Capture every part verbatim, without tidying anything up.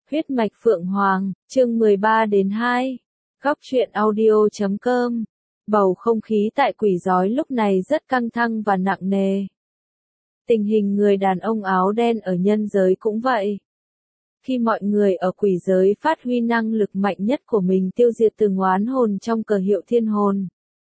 Huyết mạch Phượng Hoàng, chương mười ba đến hai. Góc truyện audio chấm com. Bầu không khí tại quỷ giói lúc này rất căng thẳng và nặng nề. Tình hình người đàn ông áo đen ở nhân giới cũng vậy. Khi mọi người ở quỷ giới phát huy năng lực mạnh nhất của mình tiêu diệt từng oán hồn trong cờ hiệu thiên hồn,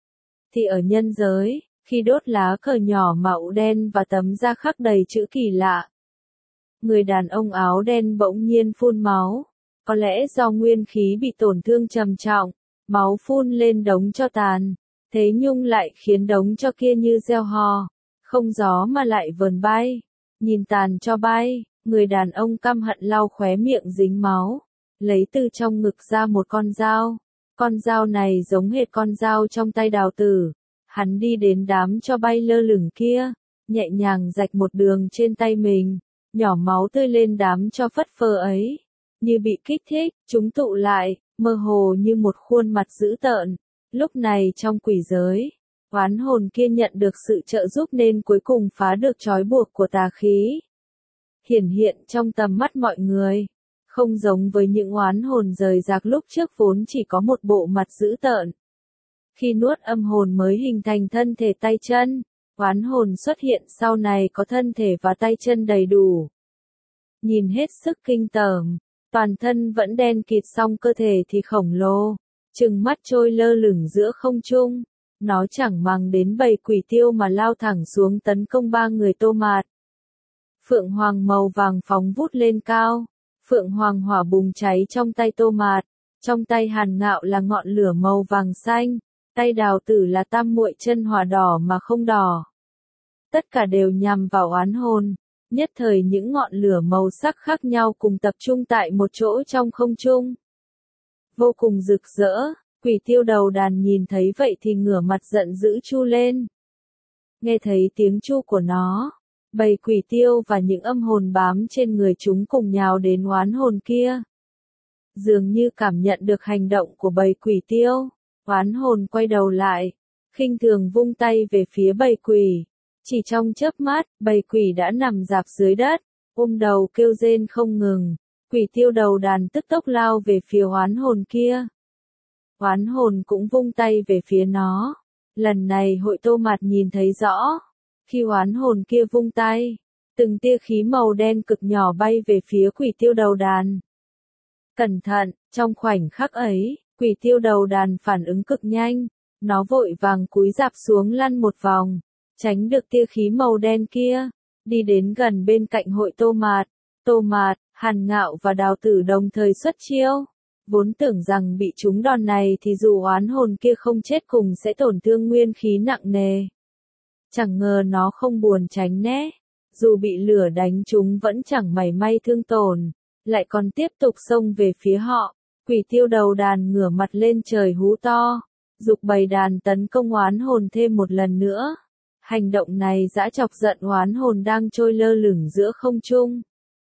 thì ở nhân giới, khi đốt lá cờ nhỏ màu đen và tấm da khắc đầy chữ kỳ lạ, người đàn ông áo đen bỗng nhiên phun máu. Có lẽ do nguyên khí bị tổn thương trầm trọng, máu phun lên đống tro tàn. Thế nhưng lại khiến đống tro kia như gieo hò, không gió mà lại vờn bay. Nhìn tàn tro bay, người đàn ông căm hận lau khóe miệng dính máu, lấy từ trong ngực ra một con dao. Con dao này giống hệt con dao trong tay Đào Tử. Hắn đi đến đám tro bay lơ lửng kia, nhẹ nhàng rạch một đường trên tay mình. Nhỏ máu tươi lên đám tro phất phơ ấy, như bị kích thích, chúng tụ lại, mơ hồ như một khuôn mặt dữ tợn. Lúc này trong quỷ giới, oán hồn kia nhận được sự trợ giúp nên cuối cùng phá được trói buộc của tà khí, hiển hiện trong tầm mắt mọi người. Không giống với những oán hồn rời rạc lúc trước vốn chỉ có một bộ mặt dữ tợn. Khi nuốt âm hồn mới hình thành thân thể tay chân. Oán hồn xuất hiện sau này có thân thể và tay chân đầy đủ. Nhìn hết sức kinh tởm, toàn thân vẫn đen kịt song cơ thể thì khổng lồ, trừng mắt trôi lơ lửng giữa không trung. Nó chẳng màng đến bầy quỷ tiêu mà lao thẳng xuống tấn công ba người Tô Mạt. Phượng Hoàng màu vàng phóng vút lên cao, Phượng Hoàng hỏa bùng cháy trong tay Tô Mạt, trong tay Hàn Ngạo là ngọn lửa màu vàng xanh. Tay Đào Tử là tam muội chân hỏa đỏ mà không đỏ. Tất cả đều nhằm vào oán hồn. Nhất thời những ngọn lửa màu sắc khác nhau cùng tập trung tại một chỗ trong không trung. Vô cùng rực rỡ, quỷ tiêu đầu đàn nhìn thấy vậy thì ngửa mặt giận dữ chu lên. Nghe thấy tiếng chu của nó, bầy quỷ tiêu và những âm hồn bám trên người chúng cùng nhào đến oán hồn kia. Dường như cảm nhận được hành động của bầy quỷ tiêu. Oán hồn quay đầu lại, khinh thường vung tay về phía bầy quỷ. Chỉ trong chớp mắt, bầy quỷ đã nằm rạp dưới đất, ôm đầu kêu rên không ngừng. Quỷ tiêu đầu đàn tức tốc lao về phía oán hồn kia. Oán hồn cũng vung tay về phía nó. Lần này hội Tô Mạt nhìn thấy rõ. Khi oán hồn kia vung tay, từng tia khí màu đen cực nhỏ bay về phía quỷ tiêu đầu đàn. Cẩn thận, trong khoảnh khắc ấy. Quỷ tiêu đầu đàn phản ứng cực nhanh, nó vội vàng cúi rạp xuống lăn một vòng, tránh được tia khí màu đen kia, đi đến gần bên cạnh hội Tô Mạt. Tô Mạt, Hàn Ngạo và Đào Tử đồng thời xuất chiêu, vốn tưởng rằng bị trúng đòn này thì dù oán hồn kia không chết cùng sẽ tổn thương nguyên khí nặng nề. Chẳng ngờ nó không buồn tránh né, dù bị lửa đánh trúng vẫn chẳng mảy may thương tổn, lại còn tiếp tục xông về phía họ. Quỷ tiêu đầu đàn ngửa mặt lên trời hú to, giục bầy đàn tấn công oán hồn thêm một lần nữa. Hành động này dã chọc giận oán hồn đang trôi lơ lửng giữa không trung.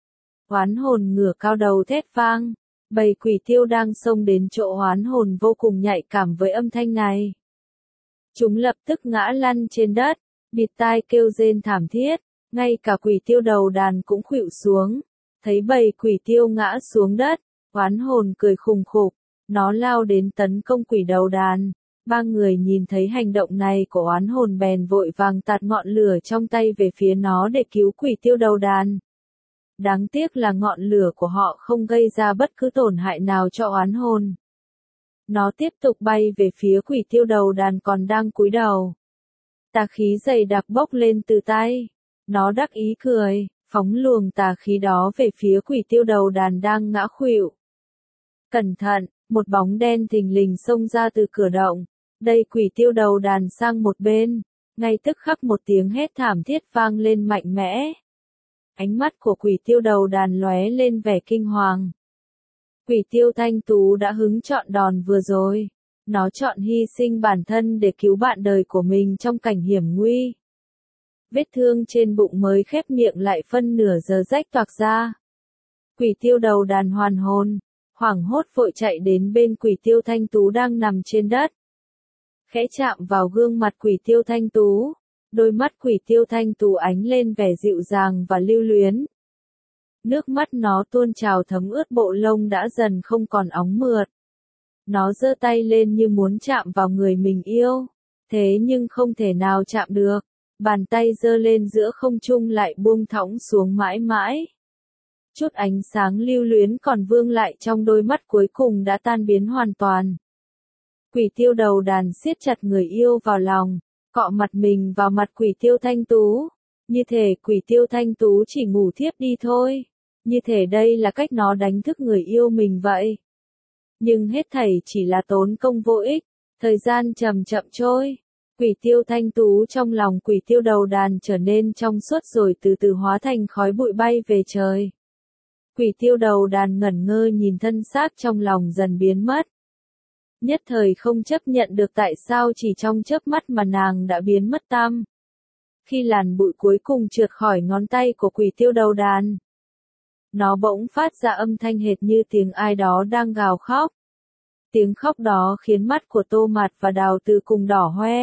Oán hồn ngửa cao đầu thét vang, bầy quỷ tiêu đang xông đến chỗ oán hồn vô cùng nhạy cảm với âm thanh này. Chúng lập tức ngã lăn trên đất, bịt tai kêu rên thảm thiết, ngay cả quỷ tiêu đầu đàn cũng khuỵu xuống. Thấy bầy quỷ tiêu ngã xuống đất, oán hồn cười khùng khục, nó lao đến tấn công quỷ đầu đàn. Ba người nhìn thấy hành động này của oán hồn bèn vội vàng tạt ngọn lửa trong tay về phía nó để cứu quỷ tiêu đầu đàn. Đáng tiếc là ngọn lửa của họ không gây ra bất cứ tổn hại nào cho oán hồn. Nó tiếp tục bay về phía quỷ tiêu đầu đàn còn đang cúi đầu. Tà khí dày đặc bốc lên từ tay. Nó đắc ý cười, phóng luồng tà khí đó về phía quỷ tiêu đầu đàn đang ngã khuỵu. Cẩn thận, một bóng đen thình lình xông ra từ cửa động, đẩy quỷ tiêu đầu đàn sang một bên, ngay tức khắc một tiếng hét thảm thiết vang lên mạnh mẽ. Ánh mắt của quỷ tiêu đầu đàn lóe lên vẻ kinh hoàng. Quỷ tiêu thanh tú đã hứng chọn đòn vừa rồi, nó chọn hy sinh bản thân để cứu bạn đời của mình trong cảnh hiểm nguy. Vết thương trên bụng mới khép miệng lại phân nửa giờ rách toạc ra. Quỷ tiêu đầu đàn hoàn hồn, hoảng hốt vội chạy đến bên quỷ tiêu thanh tú đang nằm trên đất. Khẽ chạm vào gương mặt quỷ tiêu thanh tú, đôi mắt quỷ tiêu thanh tú ánh lên vẻ dịu dàng và lưu luyến. Nước mắt nó tuôn trào thấm ướt bộ lông đã dần không còn óng mượt. Nó giơ tay lên như muốn chạm vào người mình yêu, thế nhưng không thể nào chạm được. Bàn tay giơ lên giữa không trung lại buông thõng xuống mãi mãi. Chút ánh sáng lưu luyến còn vương lại trong đôi mắt cuối cùng đã tan biến hoàn toàn. Quỷ tiêu đầu đàn siết chặt người yêu vào lòng, cọ mặt mình vào mặt quỷ tiêu thanh tú. Như thể quỷ tiêu thanh tú chỉ ngủ thiếp đi thôi. Như thể đây là cách nó đánh thức người yêu mình vậy. Nhưng hết thảy chỉ là tốn công vô ích, thời gian chậm chậm trôi. Quỷ tiêu thanh tú trong lòng quỷ tiêu đầu đàn trở nên trong suốt rồi từ từ hóa thành khói bụi bay về trời. Quỷ tiêu đầu đàn ngẩn ngơ nhìn thân xác trong lòng dần biến mất. Nhất thời không chấp nhận được tại sao chỉ trong chớp mắt mà nàng đã biến mất tăm. Khi làn bụi cuối cùng trượt khỏi ngón tay của quỷ tiêu đầu đàn, nó bỗng phát ra âm thanh hệt như tiếng ai đó đang gào khóc. Tiếng khóc đó khiến mắt của Tô Mạt và Đào Từ cùng đỏ hoe.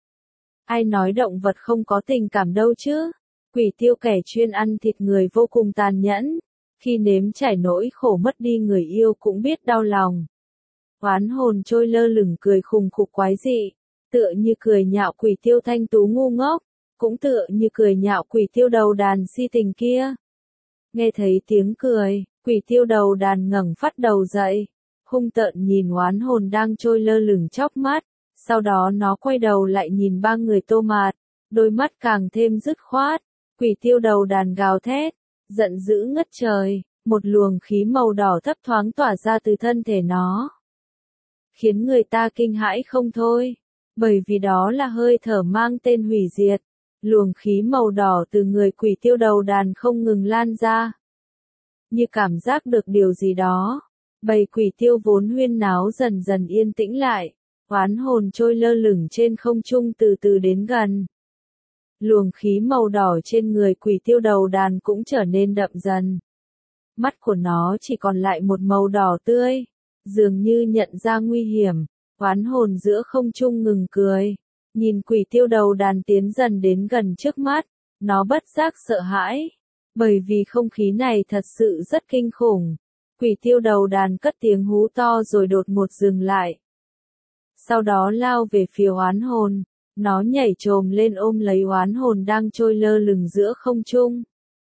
Ai nói động vật không có tình cảm đâu chứ? Quỷ tiêu kẻ chuyên ăn thịt người vô cùng tàn nhẫn. Khi nếm trải nỗi khổ mất đi người yêu cũng biết đau lòng. Oán hồn trôi lơ lửng cười khùng khục quái dị, tựa như cười nhạo quỷ tiêu thanh tú ngu ngốc, cũng tựa như cười nhạo quỷ tiêu đầu đàn si tình kia. Nghe thấy tiếng cười, quỷ tiêu đầu đàn ngẩng phát đầu dậy, hung tợn nhìn oán hồn đang trôi lơ lửng chóc mắt, sau đó nó quay đầu lại nhìn ba người Tô Mạt, đôi mắt càng thêm dứt khoát. Quỷ tiêu đầu đàn gào thét, giận dữ ngất trời, một luồng khí màu đỏ thấp thoáng tỏa ra từ thân thể nó, khiến người ta kinh hãi không thôi, bởi vì đó là hơi thở mang tên hủy diệt. Luồng khí màu đỏ từ người quỷ tiêu đầu đàn không ngừng lan ra. Như cảm giác được điều gì đó, bầy quỷ tiêu vốn huyên náo dần dần yên tĩnh lại, oán hồn trôi lơ lửng trên không trung từ từ đến gần. Luồng khí màu đỏ trên người quỷ tiêu đầu đàn cũng trở nên đậm dần. Mắt của nó chỉ còn lại một màu đỏ tươi, dường như nhận ra nguy hiểm, oán hồn giữa không trung ngừng cười. Nhìn quỷ tiêu đầu đàn tiến dần đến gần trước mắt, nó bất giác sợ hãi, bởi vì không khí này thật sự rất kinh khủng. Quỷ tiêu đầu đàn cất tiếng hú to rồi đột ngột dừng lại. Sau đó lao về phía oán hồn, nó nhảy chồm lên ôm lấy oán hồn đang trôi lơ lửng giữa không trung.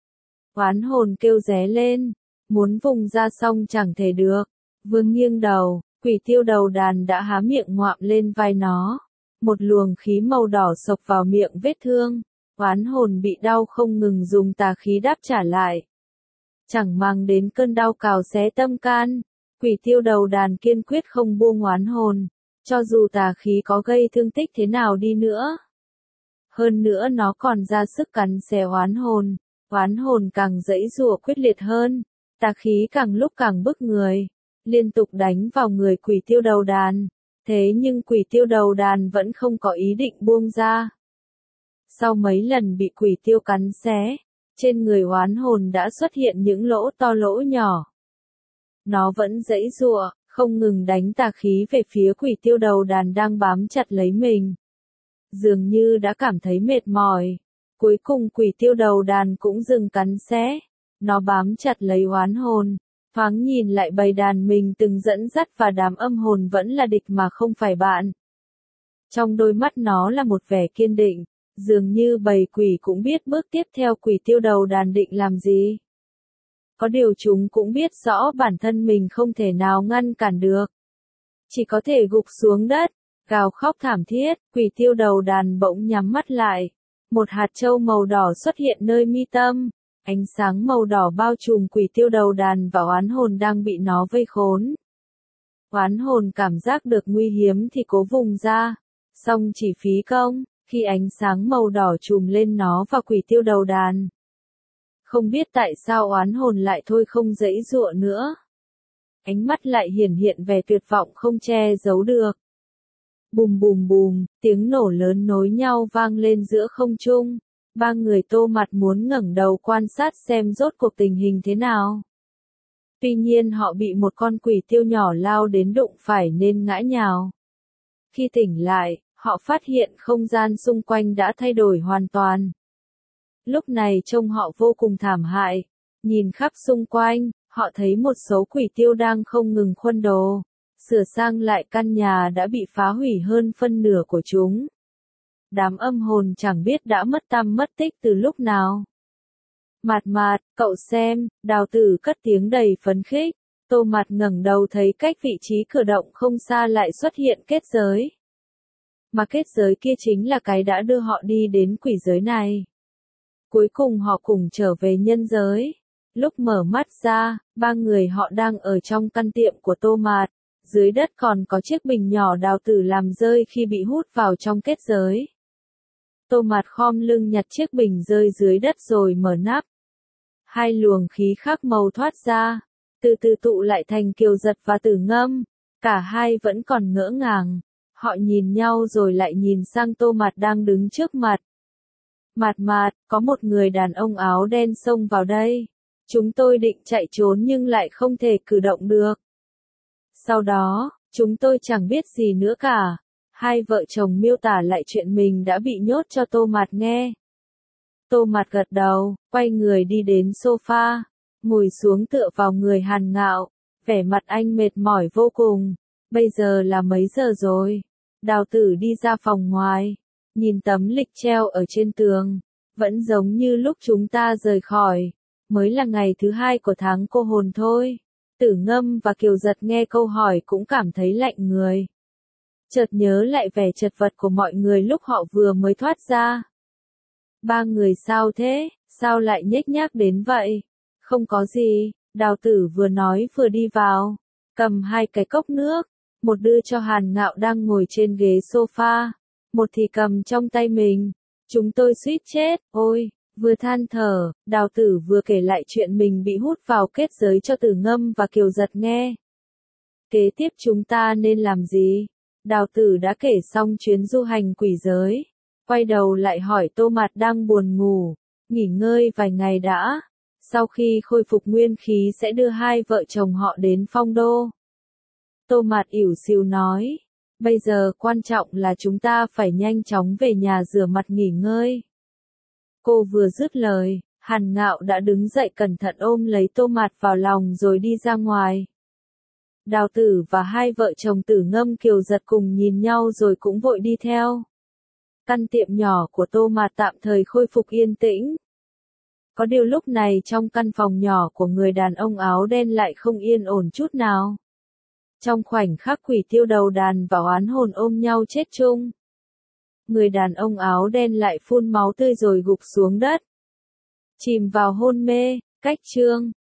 Oán hồn kêu ré lên, muốn vùng ra xong chẳng thể được, vương nghiêng đầu, quỷ tiêu đầu đàn đã há miệng ngoạm lên vai nó. Một luồng khí màu đỏ xộc vào miệng vết thương, oán hồn bị đau không ngừng dùng tà khí đáp trả lại. Chẳng mang đến cơn đau cào xé tâm can, quỷ tiêu đầu đàn kiên quyết không buông oán hồn, cho dù tà khí có gây thương tích thế nào đi nữa. Hơn nữa nó còn ra sức cắn xé oán hồn, oán hồn càng giãy giụa quyết liệt hơn, tà khí càng lúc càng bức người, liên tục đánh vào người quỷ tiêu đầu đàn. Thế nhưng quỷ tiêu đầu đàn vẫn không có ý định buông ra. Sau mấy lần bị quỷ tiêu cắn xé, trên người oán hồn đã xuất hiện những lỗ to lỗ nhỏ. Nó vẫn giãy giụa, không ngừng đánh tà khí về phía quỷ tiêu đầu đàn đang bám chặt lấy mình. Dường như đã cảm thấy mệt mỏi. Cuối cùng quỷ tiêu đầu đàn cũng dừng cắn xé. Nó bám chặt lấy oán hồn. Thoáng nhìn lại bầy đàn mình từng dẫn dắt và đám âm hồn vẫn là địch mà không phải bạn. Trong đôi mắt nó là một vẻ kiên định, dường như bầy quỷ cũng biết bước tiếp theo quỷ tiêu đầu đàn định làm gì. Có điều chúng cũng biết rõ bản thân mình không thể nào ngăn cản được. Chỉ có thể gục xuống đất, gào khóc thảm thiết, quỷ tiêu đầu đàn bỗng nhắm mắt lại. Một hạt châu màu đỏ xuất hiện nơi mi tâm. Ánh sáng màu đỏ bao trùm quỷ tiêu đầu đàn và oán hồn đang bị nó vây khốn. Oán hồn cảm giác được nguy hiểm thì cố vùng ra, song chỉ phí công, khi ánh sáng màu đỏ trùm lên nó và quỷ tiêu đầu đàn. Không biết tại sao oán hồn lại thôi không giãy giụa nữa. Ánh mắt lại hiển hiện vẻ tuyệt vọng không che giấu được. Bùm bùm bùm, tiếng nổ lớn nối nhau vang lên giữa không trung. Ba người Tô Mạt muốn ngẩng đầu quan sát xem rốt cuộc tình hình thế nào. Tuy nhiên họ bị một con quỷ tiêu nhỏ lao đến đụng phải nên ngã nhào. Khi tỉnh lại, họ phát hiện không gian xung quanh đã thay đổi hoàn toàn. Lúc này trông họ vô cùng thảm hại, Nhìn khắp xung quanh, họ thấy một số quỷ tiêu đang không ngừng khuân đồ, sửa sang lại căn nhà đã bị phá hủy hơn phân nửa của chúng. Đám âm hồn chẳng biết đã mất tăm mất tích từ lúc nào. Mạt Mạt, cậu xem, Đào Tử cất tiếng đầy phấn khích. Tô Mạt ngẩng đầu thấy cách vị trí cửa động không xa lại xuất hiện kết giới. Mà kết giới kia chính là cái đã đưa họ đi đến quỷ giới này. Cuối cùng họ cùng trở về nhân giới. Lúc mở mắt ra, ba người họ đang ở trong căn tiệm của Tô Mạt. Dưới đất còn có chiếc bình nhỏ Đào Tử làm rơi khi bị hút vào trong kết giới. Tô Mạt khom lưng nhặt chiếc bình rơi dưới đất rồi mở nắp. Hai luồng khí khác màu thoát ra, từ từ tụ lại thành Kiều Giật và Tử Ngâm. Cả hai vẫn còn ngỡ ngàng. Họ nhìn nhau rồi lại nhìn sang Tô Mạt đang đứng trước mặt. Mạt Mạt, có một người đàn ông áo đen xông vào đây. Chúng tôi định chạy trốn nhưng lại không thể cử động được. Sau đó, chúng tôi chẳng biết gì nữa cả. Hai vợ chồng miêu tả lại chuyện mình đã bị nhốt cho Tô Mạt nghe. Tô Mạt gật đầu, quay người đi đến sofa, ngồi xuống tựa vào người Hàn Ngạo, vẻ mặt anh mệt mỏi vô cùng. Bây giờ là mấy giờ rồi? Đào Tử đi ra phòng ngoài, nhìn tấm lịch treo ở trên tường, vẫn giống như lúc chúng ta rời khỏi, mới là ngày thứ hai của tháng cô hồn thôi. Tử Ngâm và Kiều Giật nghe câu hỏi cũng cảm thấy lạnh người. Chợt nhớ lại vẻ chật vật của mọi người lúc họ vừa mới thoát ra. Ba người sao thế, sao lại nhếch nhác đến vậy? Không có gì, Đào Tử vừa nói vừa đi vào, cầm hai cái cốc nước, một đưa cho Hàn Ngạo đang ngồi trên ghế sofa, một thì cầm trong tay mình. Chúng tôi suýt chết, ôi, vừa than thở, Đào Tử vừa kể lại chuyện mình bị hút vào kết giới cho Tử Ngâm và Kiều Giật nghe. Kế tiếp chúng ta nên làm gì? Đào Tử đã kể xong chuyến du hành quỷ giới, quay đầu lại hỏi Tô Mạt đang buồn ngủ, nghỉ ngơi vài ngày đã, sau khi khôi phục nguyên khí sẽ đưa hai vợ chồng họ đến Phong Đô. Tô Mạt ỉu xìu nói, bây giờ quan trọng là chúng ta phải nhanh chóng về nhà rửa mặt nghỉ ngơi. Cô vừa dứt lời, Hàn Ngạo đã đứng dậy cẩn thận ôm lấy Tô Mạt vào lòng rồi đi ra ngoài. Đào Tử và hai vợ chồng Tử Ngâm Kiều Giật cùng nhìn nhau rồi cũng vội đi theo. Căn tiệm nhỏ của Tô Mạt tạm thời khôi phục yên tĩnh. Có điều lúc này trong căn phòng nhỏ của người đàn ông áo đen lại không yên ổn chút nào. Trong khoảnh khắc quỷ tiêu đầu đàn và oán hồn ôm nhau chết chung. Người đàn ông áo đen lại phun máu tươi rồi gục xuống đất. Chìm vào hôn mê, cách chương.